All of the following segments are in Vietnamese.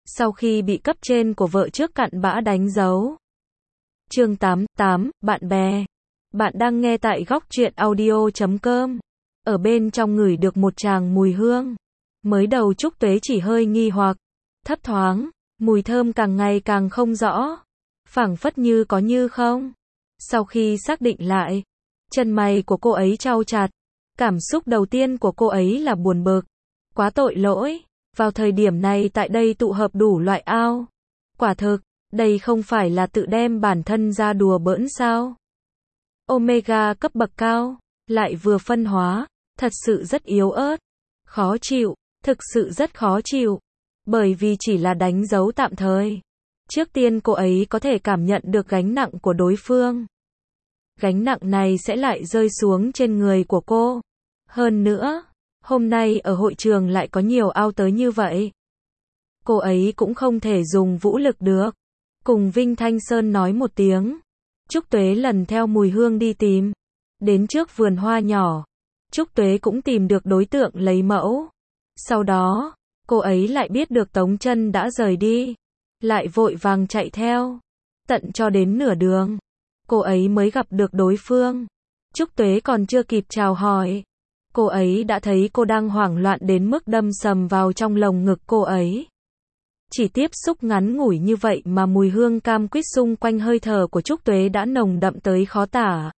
sau khi bị cấp trên của vợ trước cặn bã đánh dấu. Chương 88, bạn bè. Bạn đang nghe tại góc truyện audio.com. Ở bên trong ngửi được một tràng mùi hương. Mới đầu Trúc Tuế chỉ hơi nghi hoặc, thấp thoáng, mùi thơm càng ngày càng không rõ. Phảng phất như có như không. Sau khi xác định lại, chân mày của cô ấy chau chặt. Cảm xúc đầu tiên của cô ấy là buồn bực. Quá tội lỗi. Vào thời điểm này tại đây tụ hợp đủ loại ao. Quả thực, đây không phải là tự đem bản thân ra đùa bỡn sao? Omega cấp bậc cao, lại vừa phân hóa, thật sự rất yếu ớt. Khó chịu, thực sự rất khó chịu. Bởi vì chỉ là đánh dấu tạm thời. Trước tiên cô ấy có thể cảm nhận được gánh nặng của đối phương. Gánh nặng này sẽ lại rơi xuống trên người của cô. Hơn nữa, hôm nay ở hội trường lại có nhiều ao tới như vậy. Cô ấy cũng không thể dùng vũ lực được. Cùng Vinh Thanh Sơn nói một tiếng. Trúc Tuế lần theo mùi hương đi tìm. Đến trước vườn hoa nhỏ. Trúc Tuế cũng tìm được đối tượng lấy mẫu. Sau đó, cô ấy lại biết được Tống Chân đã rời đi. Lại vội vàng chạy theo. Tận cho đến nửa đường, cô ấy mới gặp được đối phương. Trúc Tuế còn chưa kịp chào hỏi. Cô ấy đã thấy cô đang hoảng loạn đến mức đâm sầm vào trong lồng ngực cô ấy. Chỉ tiếp xúc ngắn ngủi như vậy mà mùi hương cam quýt xung quanh hơi thở của Trúc Tuế đã nồng đậm tới khó tả.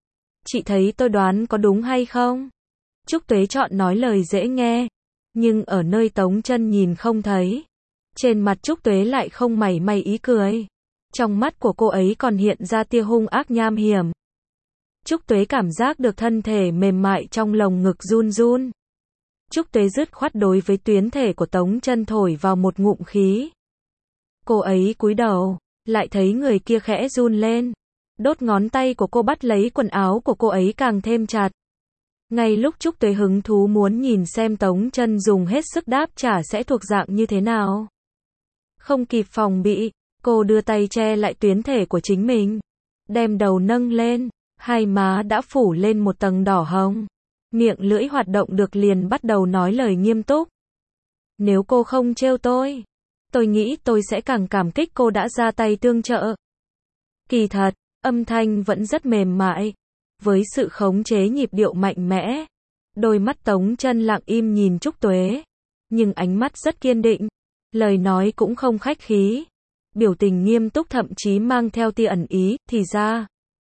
Chị thấy tôi đoán có đúng hay không? Trúc Tuế chọn nói lời dễ nghe, nhưng ở nơi Tống Chân nhìn không thấy. Trên mặt Trúc Tuế lại không mảy may ý cười. Trong mắt của cô ấy còn hiện ra tia hung ác nham hiểm. Trúc Tuế cảm giác được thân thể mềm mại trong lồng ngực run run. Trúc Tuế dứt khoát đối với tuyến thể của Tống Chân thổi vào một ngụm khí. Cô ấy cúi đầu, lại thấy người kia khẽ run lên. Đốt ngón tay của cô bắt lấy quần áo của cô ấy càng thêm chặt. Ngay lúc Trúc Tuế hứng thú muốn nhìn xem Tống Chân dùng hết sức đáp trả sẽ thuộc dạng như thế nào. Không kịp phòng bị, cô đưa tay che lại tuyến thể của chính mình. Đem đầu nâng lên, hai má đã phủ lên một tầng đỏ hồng. Miệng lưỡi hoạt động được liền bắt đầu nói lời nghiêm túc. Nếu cô không trêu tôi nghĩ tôi sẽ càng cảm kích cô đã ra tay tương trợ. Kỳ thật, âm thanh vẫn rất mềm mại. Với sự khống chế nhịp điệu mạnh mẽ. Đôi mắt Tống Chân lặng im nhìn Trúc Tuế. Nhưng ánh mắt rất kiên định. Lời nói cũng không khách khí. Biểu tình nghiêm túc thậm chí mang theo tia ẩn ý, thì ra.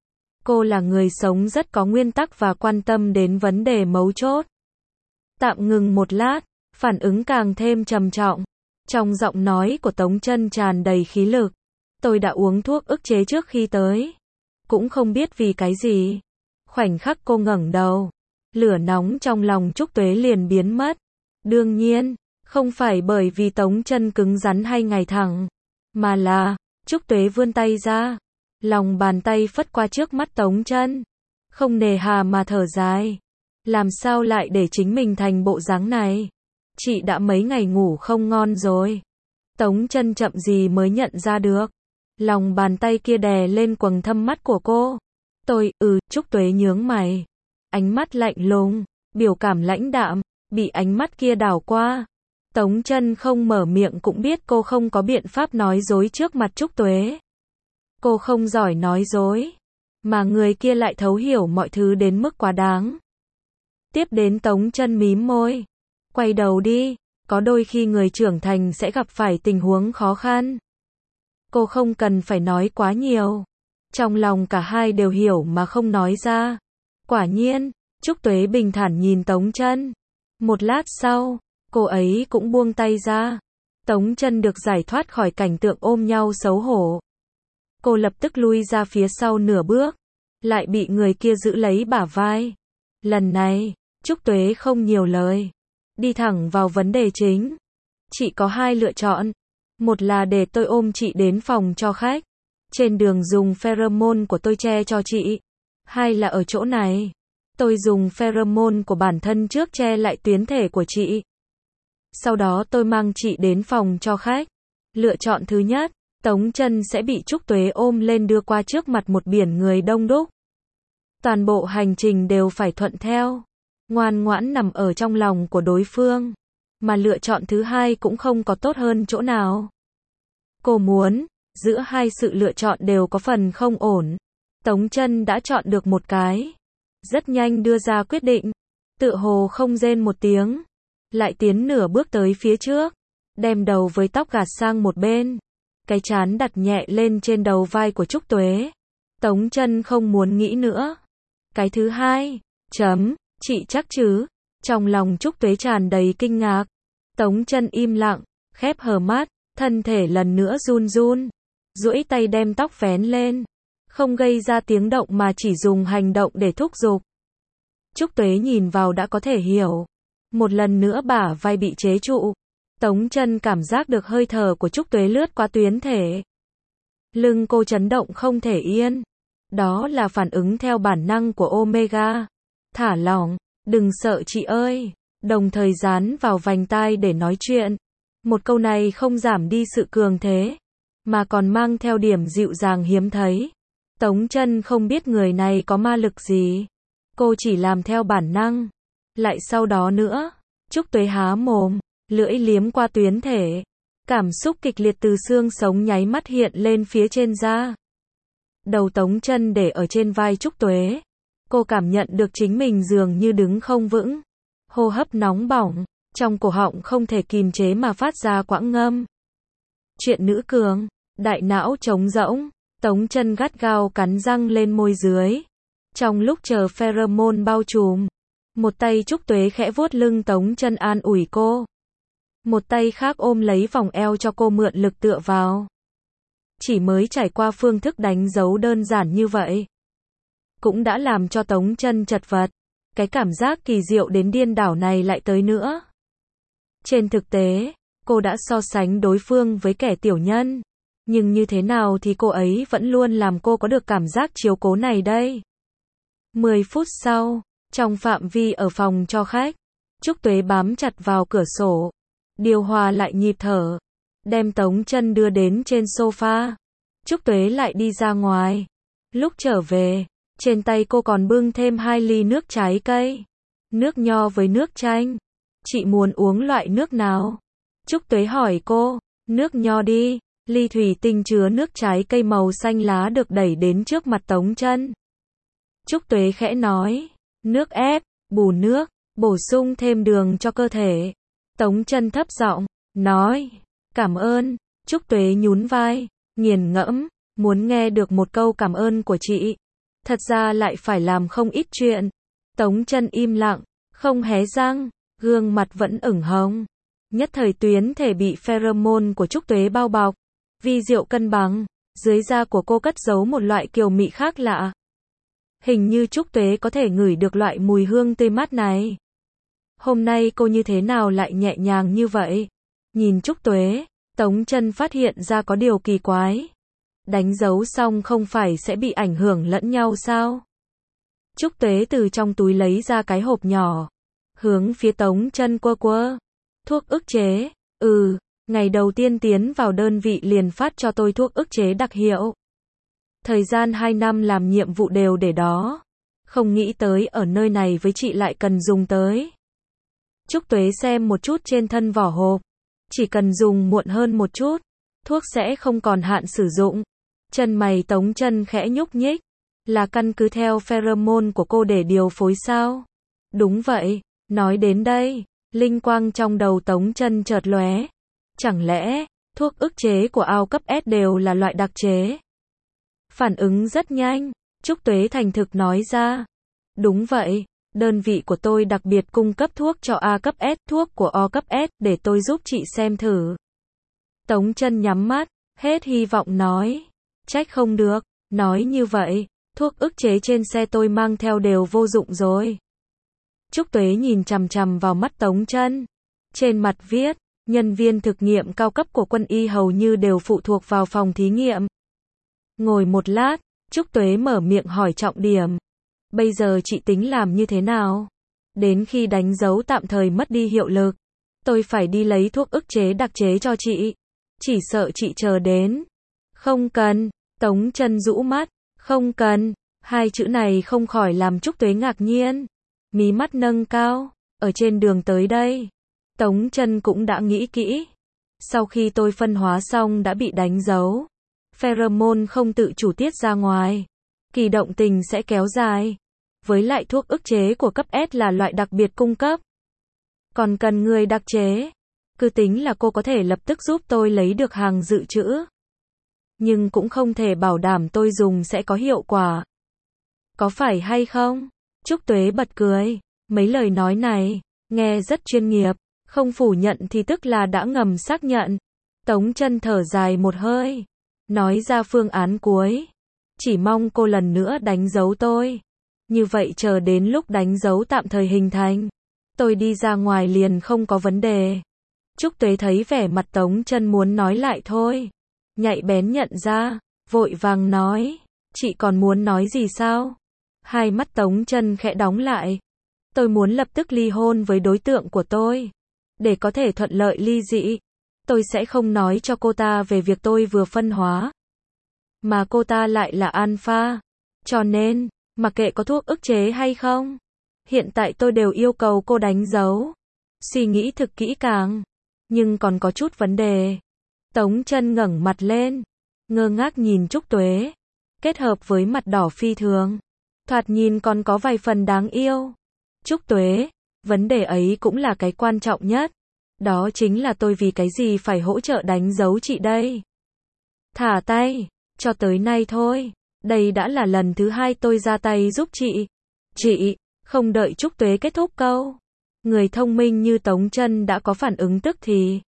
Cô là người sống rất có nguyên tắc và quan tâm đến vấn đề mấu chốt. Tạm ngừng một lát, phản ứng càng thêm trầm trọng. Trong giọng nói của Tống Chân tràn đầy khí lực. Tôi đã uống thuốc ức chế trước khi tới. Cũng không biết vì cái gì. Khoảnh khắc cô ngẩng đầu. Lửa nóng trong lòng Trúc Tuế liền biến mất. Đương nhiên, không phải bởi vì Tống Chân cứng rắn hay ngày thẳng. Mà là, Trúc Tuế vươn tay ra. Lòng bàn tay phất qua trước mắt Tống Chân. Không nề hà mà thở dài. Làm sao lại để chính mình thành bộ dáng này? Chị đã mấy ngày ngủ không ngon rồi. Tống Chân chậm gì mới nhận ra được. Lòng bàn tay kia đè lên quầng thâm mắt của cô. Trúc Tuế nhướng mày. Ánh mắt lạnh lùng, biểu cảm lãnh đạm, bị ánh mắt kia đảo qua. Tống Chân không mở miệng cũng biết cô không có biện pháp nói dối trước mặt Trúc Tuế. Cô không giỏi nói dối, mà người kia lại thấu hiểu mọi thứ đến mức quá đáng. Tiếp đến Tống Chân mím môi. Quay đầu đi, có đôi khi người trưởng thành sẽ gặp phải tình huống khó khăn. Cô không cần phải nói quá nhiều. Trong lòng cả hai đều hiểu mà không nói ra. Quả nhiên, Trúc Tuế bình thản nhìn Tống Chân. Một lát sau, cô ấy cũng buông tay ra. Tống Chân được giải thoát khỏi cảnh tượng ôm nhau xấu hổ. Cô lập tức lui ra phía sau nửa bước. Lại bị người kia giữ lấy bả vai. Lần này, Trúc Tuế không nhiều lời. Đi thẳng vào vấn đề chính. Chị có hai lựa chọn. Một là để tôi ôm chị đến phòng cho khách. Trên đường dùng pheromone của tôi che cho chị. Hai là ở chỗ này. Tôi dùng pheromone của bản thân trước che lại tuyến thể của chị. Sau đó tôi mang chị đến phòng cho khách. Lựa chọn thứ nhất, Tống Chân sẽ bị Trúc Tuế ôm lên đưa qua trước mặt một biển người đông đúc. Toàn bộ hành trình đều phải thuận theo. Ngoan ngoãn nằm ở trong lòng của đối phương. Mà lựa chọn thứ hai cũng không có tốt hơn chỗ nào. Cô muốn, giữa hai sự lựa chọn đều có phần không ổn. Tống Chân đã chọn được một cái. Rất nhanh đưa ra quyết định. Tựa hồ không rên một tiếng. Lại tiến nửa bước tới phía trước. Đem đầu với tóc gạt sang một bên. Cái trán đặt nhẹ lên trên đầu vai của Trúc Tuế. Tống Chân không muốn nghĩ nữa. Cái thứ hai. Chị chắc chứ? Trong lòng Trúc Tuế tràn đầy kinh ngạc. Tống Chân im lặng, khép hờ mắt, thân thể lần nữa run run. Duỗi tay đem tóc vén lên. Không gây ra tiếng động mà chỉ dùng hành động để thúc giục. Trúc Tuế nhìn vào đã có thể hiểu. Một lần nữa bả vai bị chế trụ. Tống Chân cảm giác được hơi thở của Trúc Tuế lướt qua tuyến thể. Lưng cô chấn động không thể yên. Đó là phản ứng theo bản năng của Omega. Thả lỏng, đừng sợ chị ơi. Đồng thời dán vào vành tai để nói chuyện. Một câu này không giảm đi sự cường thế, mà còn mang theo điểm dịu dàng hiếm thấy. Tống Chân không biết người này có ma lực gì. Cô chỉ làm theo bản năng. Lại sau đó nữa, Trúc Tuế há mồm, lưỡi liếm qua tuyến thể. Cảm xúc kịch liệt từ xương sống nháy mắt hiện lên phía trên da. Đầu Tống Chân để ở trên vai Trúc Tuế. Cô cảm nhận được chính mình dường như đứng không vững. Hô hấp nóng bỏng, trong cổ họng không thể kìm chế mà phát ra quãng ngâm. Chuyện nữ cường, đại não trống rỗng, Tống Chân gắt gao cắn răng lên môi dưới. Trong lúc chờ pheromone bao trùm, một tay Trúc Tuế khẽ vuốt lưng Tống Chân an ủi cô. Một tay khác ôm lấy vòng eo cho cô mượn lực tựa vào. Chỉ mới trải qua phương thức đánh dấu đơn giản như vậy, cũng đã làm cho Tống Chân chật vật. Cái cảm giác kỳ diệu đến điên đảo này lại tới nữa. Trên thực tế, cô đã so sánh đối phương với kẻ tiểu nhân. Nhưng như thế nào thì cô ấy vẫn luôn làm cô có được cảm giác chiếu cố này đây. 10 phút sau, trong phạm vi ở phòng cho khách, Trúc Tuế bám chặt vào cửa sổ. Điều hòa lại nhịp thở. Đem Tống Chân đưa đến trên sofa. Trúc Tuế lại đi ra ngoài. Lúc trở về, trên tay cô còn bưng thêm 2 ly nước trái cây. Nước nho với nước chanh. Chị muốn uống loại nước nào? Trúc Tuế hỏi cô. Nước nho đi. Ly thủy tinh chứa nước trái cây màu xanh lá được đẩy đến trước mặt Tống Chân. Trúc Tuế khẽ nói. Nước ép, bù nước, bổ sung thêm đường cho cơ thể. Tống Chân thấp giọng nói. Cảm ơn. Trúc Tuế nhún vai, nghiền ngẫm, muốn nghe được một câu cảm ơn của chị. Thật ra lại phải làm không ít chuyện. Tống Chân im lặng, không hé răng, gương mặt vẫn ửng hồng. Nhất thời tuyến thể bị pheromone của Trúc Tuế bao bọc. Vi diệu cân bằng, dưới da của cô cất giấu một loại kiều mị khác lạ. Hình như Trúc Tuế có thể ngửi được loại mùi hương tươi mát này. Hôm nay cô như thế nào lại nhẹ nhàng như vậy? Nhìn Trúc Tuế, Tống Chân phát hiện ra có điều kỳ quái. Đánh dấu xong không phải sẽ bị ảnh hưởng lẫn nhau sao? Trúc Tuế từ trong túi lấy ra cái hộp nhỏ, hướng phía Tống Chân quơ. Thuốc ức chế. Ngày đầu tiên tiến vào đơn vị liền phát cho tôi thuốc ức chế đặc hiệu. Thời gian 2 năm làm nhiệm vụ đều để đó. Không nghĩ tới ở nơi này với chị lại cần dùng tới. Trúc Tuế xem một chút trên thân vỏ hộp. Chỉ cần dùng muộn hơn một chút, thuốc sẽ không còn hạn sử dụng. Chân mày Tống Chân khẽ nhúc nhích. Là căn cứ theo pheromone của cô để điều phối sao? Đúng vậy. Nói đến đây, linh quang trong đầu Tống Chân chợt lóe. Chẳng lẽ, thuốc ức chế của ao cấp S đều là loại đặc chế? Phản ứng rất nhanh, Trúc Tuế thành thực nói ra. Đúng vậy, đơn vị của tôi đặc biệt cung cấp thuốc cho A cấp S, thuốc của O cấp S, để tôi giúp chị xem thử. Tống Chân nhắm mắt, hết hy vọng nói. Trách không được, nói như vậy, thuốc ức chế trên xe tôi mang theo đều vô dụng rồi. Trúc Tuế nhìn chằm chằm vào mắt Tống Chân. Trên mặt viết, nhân viên thực nghiệm cao cấp của quân y hầu như đều phụ thuộc vào phòng thí nghiệm. Ngồi một lát, Trúc Tuế mở miệng hỏi trọng điểm. Bây giờ chị tính làm như thế nào? Đến khi đánh dấu tạm thời mất đi hiệu lực, tôi phải đi lấy thuốc ức chế đặc chế cho chị. Chỉ sợ chị chờ đến. Không cần. Tống Chân rũ mắt. Không cần. 2 chữ này không khỏi làm Trúc Tuế ngạc nhiên. Mí mắt nâng cao. Ở trên đường tới đây, Tống Chân cũng đã nghĩ kỹ. Sau khi tôi phân hóa xong đã bị đánh dấu. Pheromone không tự chủ tiết ra ngoài. Kỳ động tình sẽ kéo dài. Với lại thuốc ức chế của cấp S là loại đặc biệt cung cấp. Còn cần người đặc chế. Cứ tính là cô có thể lập tức giúp tôi lấy được hàng dự trữ. Nhưng cũng không thể bảo đảm tôi dùng sẽ có hiệu quả. Có phải hay không? Trúc Tuế bật cười. Mấy lời nói này, nghe rất chuyên nghiệp. Không phủ nhận thì tức là đã ngầm xác nhận. Tống Chân thở dài một hơi. Nói ra phương án cuối. Chỉ mong cô lần nữa đánh dấu tôi. Như vậy chờ đến lúc đánh dấu tạm thời hình thành. Tôi đi ra ngoài liền không có vấn đề. Trúc Tuế thấy vẻ mặt Tống Chân muốn nói lại thôi. Nhạy bén nhận ra, vội vàng nói. Chị còn muốn nói gì sao? Hai mắt Tống Chân khẽ đóng lại. Tôi muốn lập tức ly hôn với đối tượng của tôi. Để có thể thuận lợi ly dị. Tôi sẽ không nói cho cô ta về việc tôi vừa phân hóa. Mà cô ta lại là alpha. Cho nên, mặc kệ có thuốc ức chế hay không, hiện tại tôi đều yêu cầu cô đánh dấu. Suy nghĩ thực kỹ càng. Nhưng còn có chút vấn đề. Tống Chân ngẩng mặt lên. Ngơ ngác nhìn Trúc Tuế. Kết hợp với mặt đỏ phi thường. Thoạt nhìn còn có vài phần đáng yêu. Trúc Tuế, vấn đề ấy cũng là cái quan trọng nhất. Đó chính là tôi vì cái gì phải hỗ trợ đánh dấu chị đây. Thả tay, cho tới nay thôi. Đây đã là lần thứ 2 tôi ra tay giúp chị. Chị, không đợi Trúc Tuế kết thúc câu. Người thông minh như Tống Chân đã có phản ứng tức thì.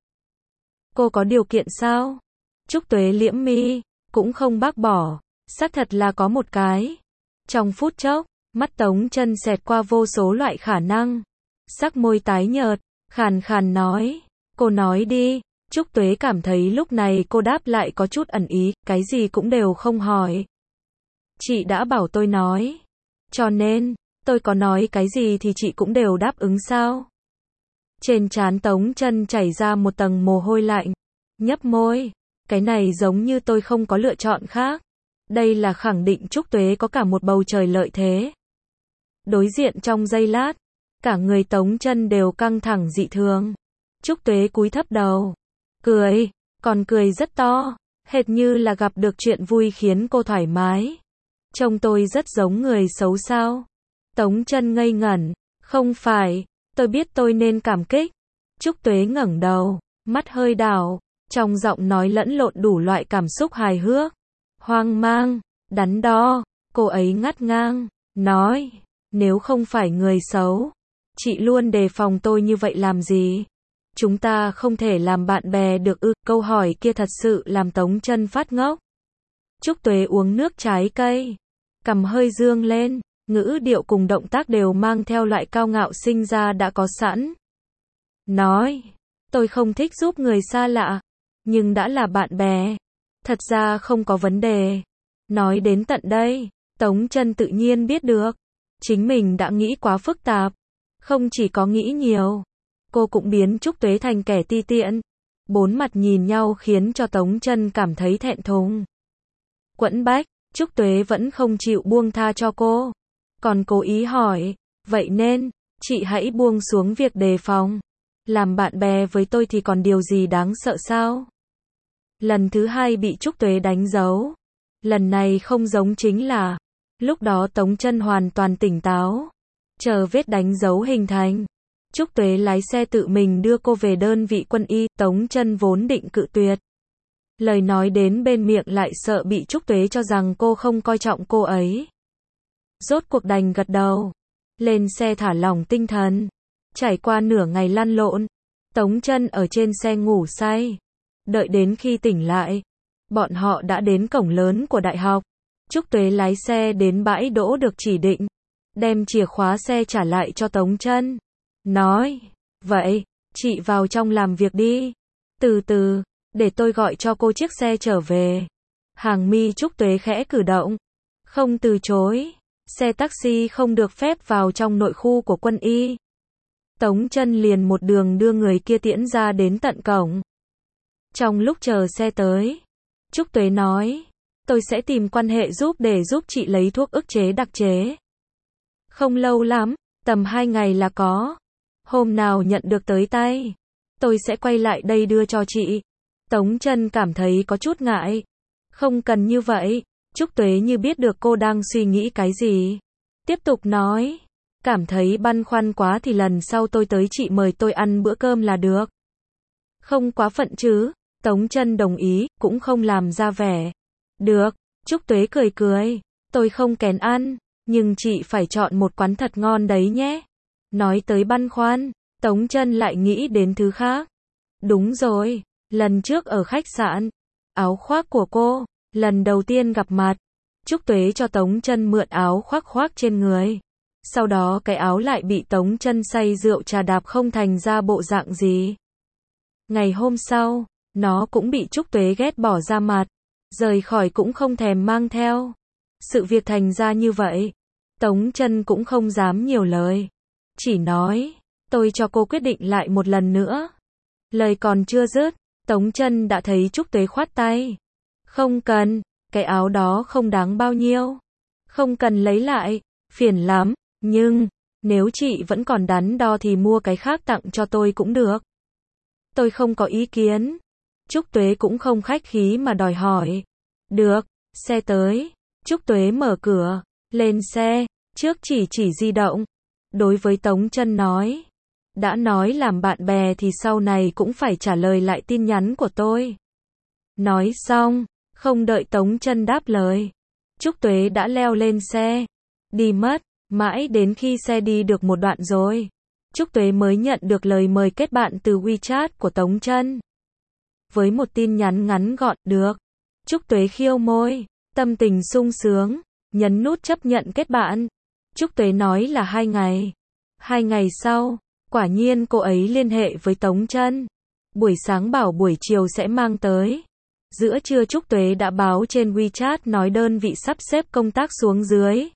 Cô có điều kiện sao? Trúc Tuế liễm mi, cũng không bác bỏ. Xác thật là có một cái. Trong phút chốc, mắt Tống Chân xẹt qua vô số loại khả năng. Sắc môi tái nhợt, khàn khàn nói. Cô nói đi. Trúc Tuế cảm thấy lúc này cô đáp lại có chút ẩn ý, cái gì cũng đều không hỏi. Chị đã bảo tôi nói. Cho nên, tôi có nói cái gì thì chị cũng đều đáp ứng sao? Trên trán Tống Chân chảy ra một tầng mồ hôi lạnh. Nhấp môi. Cái này giống như tôi không có lựa chọn khác. Đây là khẳng định Trúc Tuế có cả một bầu trời lợi thế. Đối diện trong giây lát, cả người Tống Chân đều căng thẳng dị thường. Trúc Tuế cúi thấp đầu. Cười, còn cười rất to. Hệt như là gặp được chuyện vui khiến cô thoải mái. Trông tôi rất giống người xấu sao? Tống Chân ngây ngẩn. Không phải, tôi biết tôi nên cảm kích. Trúc Tuế ngẩng đầu, mắt hơi đảo. Trong giọng nói lẫn lộn đủ loại cảm xúc hài hước. Hoang mang, đắn đo. Cô ấy ngắt ngang, nói. Nếu không phải người xấu, chị luôn đề phòng tôi như vậy làm gì? Chúng ta không thể làm bạn bè được ư? Câu hỏi kia thật sự làm Tống Chân phát ngốc. Trúc Tuế uống nước trái cây. Cằm hơi dương lên. Ngữ điệu cùng động tác đều mang theo loại cao ngạo sinh ra đã có sẵn. Nói. Tôi không thích giúp người xa lạ. Nhưng đã là bạn bè. Thật ra không có vấn đề. Nói đến tận đây, Tống Chân tự nhiên biết được. Chính mình đã nghĩ quá phức tạp. Không chỉ có nghĩ nhiều. Cô cũng biến Trúc Tuế thành kẻ ti tiện. Bốn mặt nhìn nhau khiến cho Tống Chân cảm thấy thẹn thùng. Quẫn bách, Trúc Tuế vẫn không chịu buông tha cho cô. Còn cố ý hỏi, vậy nên, chị hãy buông xuống việc đề phòng. Làm bạn bè với tôi thì còn điều gì đáng sợ sao? Lần thứ 2 bị Trúc Tuế đánh dấu. Lần này không giống chính là, lúc đó Tống Chân hoàn toàn tỉnh táo. Chờ vết đánh dấu hình thành. Trúc Tuế lái xe tự mình đưa cô về đơn vị quân y, Tống Chân vốn định cự tuyệt. Lời nói đến bên miệng lại sợ bị Trúc Tuế cho rằng cô không coi trọng cô ấy. Rốt cuộc đành gật đầu. Lên xe thả lỏng tinh thần. Trải qua nửa ngày lăn lộn, Tống Chân ở trên xe ngủ say. Đợi đến khi tỉnh lại, bọn họ đã đến cổng lớn của đại học. Trúc Tuế lái xe đến bãi đỗ được chỉ định, đem chìa khóa xe trả lại cho Tống Chân. Nói, vậy, chị vào trong làm việc đi. Từ từ, để tôi gọi cho cô chiếc xe trở về. Hàng mi Trúc Tuế khẽ cử động. Không từ chối. Xe taxi không được phép vào trong nội khu của quân y. Tống Chân liền một đường đưa người kia tiễn ra đến tận cổng. Trong lúc chờ xe tới, Trúc Tuế nói, tôi sẽ tìm quan hệ để giúp chị lấy thuốc ức chế đặc chế. Không lâu lắm, tầm 2 ngày là có. Hôm nào nhận được tới tay, tôi sẽ quay lại đây đưa cho chị. Tống Chân cảm thấy có chút ngại. Không cần như vậy. Trúc Tuế như biết được cô đang suy nghĩ cái gì. Tiếp tục nói. Cảm thấy băn khoăn quá thì lần sau tôi tới chị mời tôi ăn bữa cơm là được. Không quá phận chứ. Tống Chân đồng ý, cũng không làm ra vẻ. Được. Trúc Tuế cười cười. Tôi không kén ăn, nhưng chị phải chọn một quán thật ngon đấy nhé. Nói tới băn khoăn, Tống Chân lại nghĩ đến thứ khác. Đúng rồi, lần trước ở khách sạn, áo khoác của cô, lần đầu tiên gặp mặt, Trúc Tuế cho Tống Chân mượn áo khoác khoác trên người. Sau đó cái áo lại bị Tống Chân say rượu trà đạp không thành ra bộ dạng gì. Ngày hôm sau, nó cũng bị Trúc Tuế ghét bỏ ra mặt, rời khỏi cũng không thèm mang theo. Sự việc thành ra như vậy, Tống Chân cũng không dám nhiều lời. Chỉ nói, tôi cho cô quyết định lại một lần nữa. Lời còn chưa dứt, Tống Chân đã thấy Trúc Tuế khoát tay. Không cần, cái áo đó không đáng bao nhiêu. Không cần lấy lại, phiền lắm, nhưng, nếu chị vẫn còn đắn đo thì mua cái khác tặng cho tôi cũng được. Tôi không có ý kiến. Trúc Tuế cũng không khách khí mà đòi hỏi. Được, xe tới. Trúc Tuế mở cửa, lên xe, trước chỉ di động. Đối với Tống Chân nói. Đã nói làm bạn bè thì sau này cũng phải trả lời lại tin nhắn của tôi. Nói xong, không đợi Tống Chân đáp lời. Trúc Tuế đã leo lên xe. Đi mất, mãi đến khi xe đi được một đoạn rồi. Trúc Tuế mới nhận được lời mời kết bạn từ WeChat của Tống Chân. Với một tin nhắn ngắn gọn, được. Trúc Tuế khiêu môi, tâm tình sung sướng, nhấn nút chấp nhận kết bạn. Trúc Tuế nói là 2 ngày. 2 ngày sau, quả nhiên cô ấy liên hệ với Tống Chân. Buổi sáng bảo buổi chiều sẽ mang tới. Giữa trưa Trúc Tuế đã báo trên WeChat nói đơn vị sắp xếp công tác xuống dưới.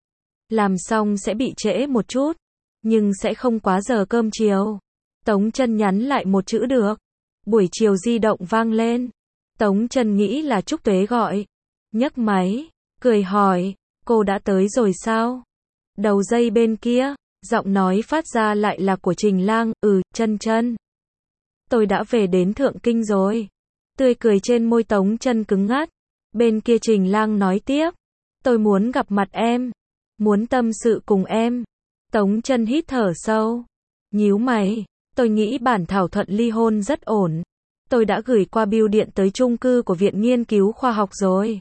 Làm xong sẽ bị trễ một chút, nhưng sẽ không quá giờ cơm chiều. Tống Chân nhắn lại một chữ được. Buổi chiều di động vang lên. Tống Chân nghĩ là Trúc Tuế gọi. Nhấc máy, cười hỏi, cô đã tới rồi sao? Đầu dây bên kia, giọng nói phát ra lại là của Trình Lang, Chân Chân. Tôi đã về đến Thượng Kinh rồi. Tươi cười trên môi Tống Chân cứng ngắt. Bên kia Trình Lang nói tiếp. Tôi muốn gặp mặt em. Muốn tâm sự cùng em. Tống Chân hít thở sâu. Nhíu mày. Tôi nghĩ bản thảo thuận ly hôn rất ổn. Tôi đã gửi qua bưu điện tới chung cư của Viện Nghiên cứu Khoa học rồi.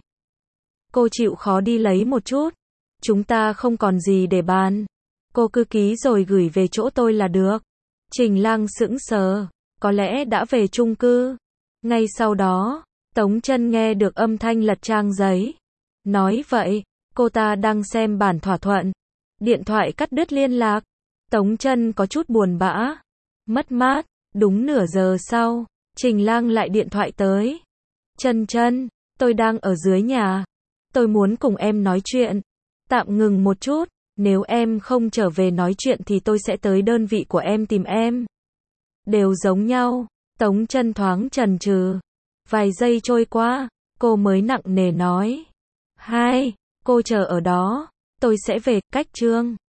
Cô chịu khó đi lấy một chút. Chúng ta không còn gì để bàn. Cô cứ ký rồi gửi về chỗ tôi là được. Trình Lang sững sờ. Có lẽ đã về chung cư. Ngay sau đó, Tống Chân nghe được âm thanh lật trang giấy. Nói vậy, cô ta đang xem bản thỏa thuận. Điện thoại cắt đứt liên lạc. Tống Chân có chút buồn bã. Mất mát. Đúng nửa giờ sau, Trình Lang lại điện thoại tới. Chân Chân, tôi đang ở dưới nhà. Tôi muốn cùng em nói chuyện. Tạm ngừng một chút. Nếu em không trở về nói chuyện thì tôi sẽ tới đơn vị của em tìm em. Đều giống nhau. Tống Chân thoáng chần chừ. Vài giây trôi qua, cô mới nặng nề nói. Cô chờ ở đó. Tôi sẽ về, cách Trương.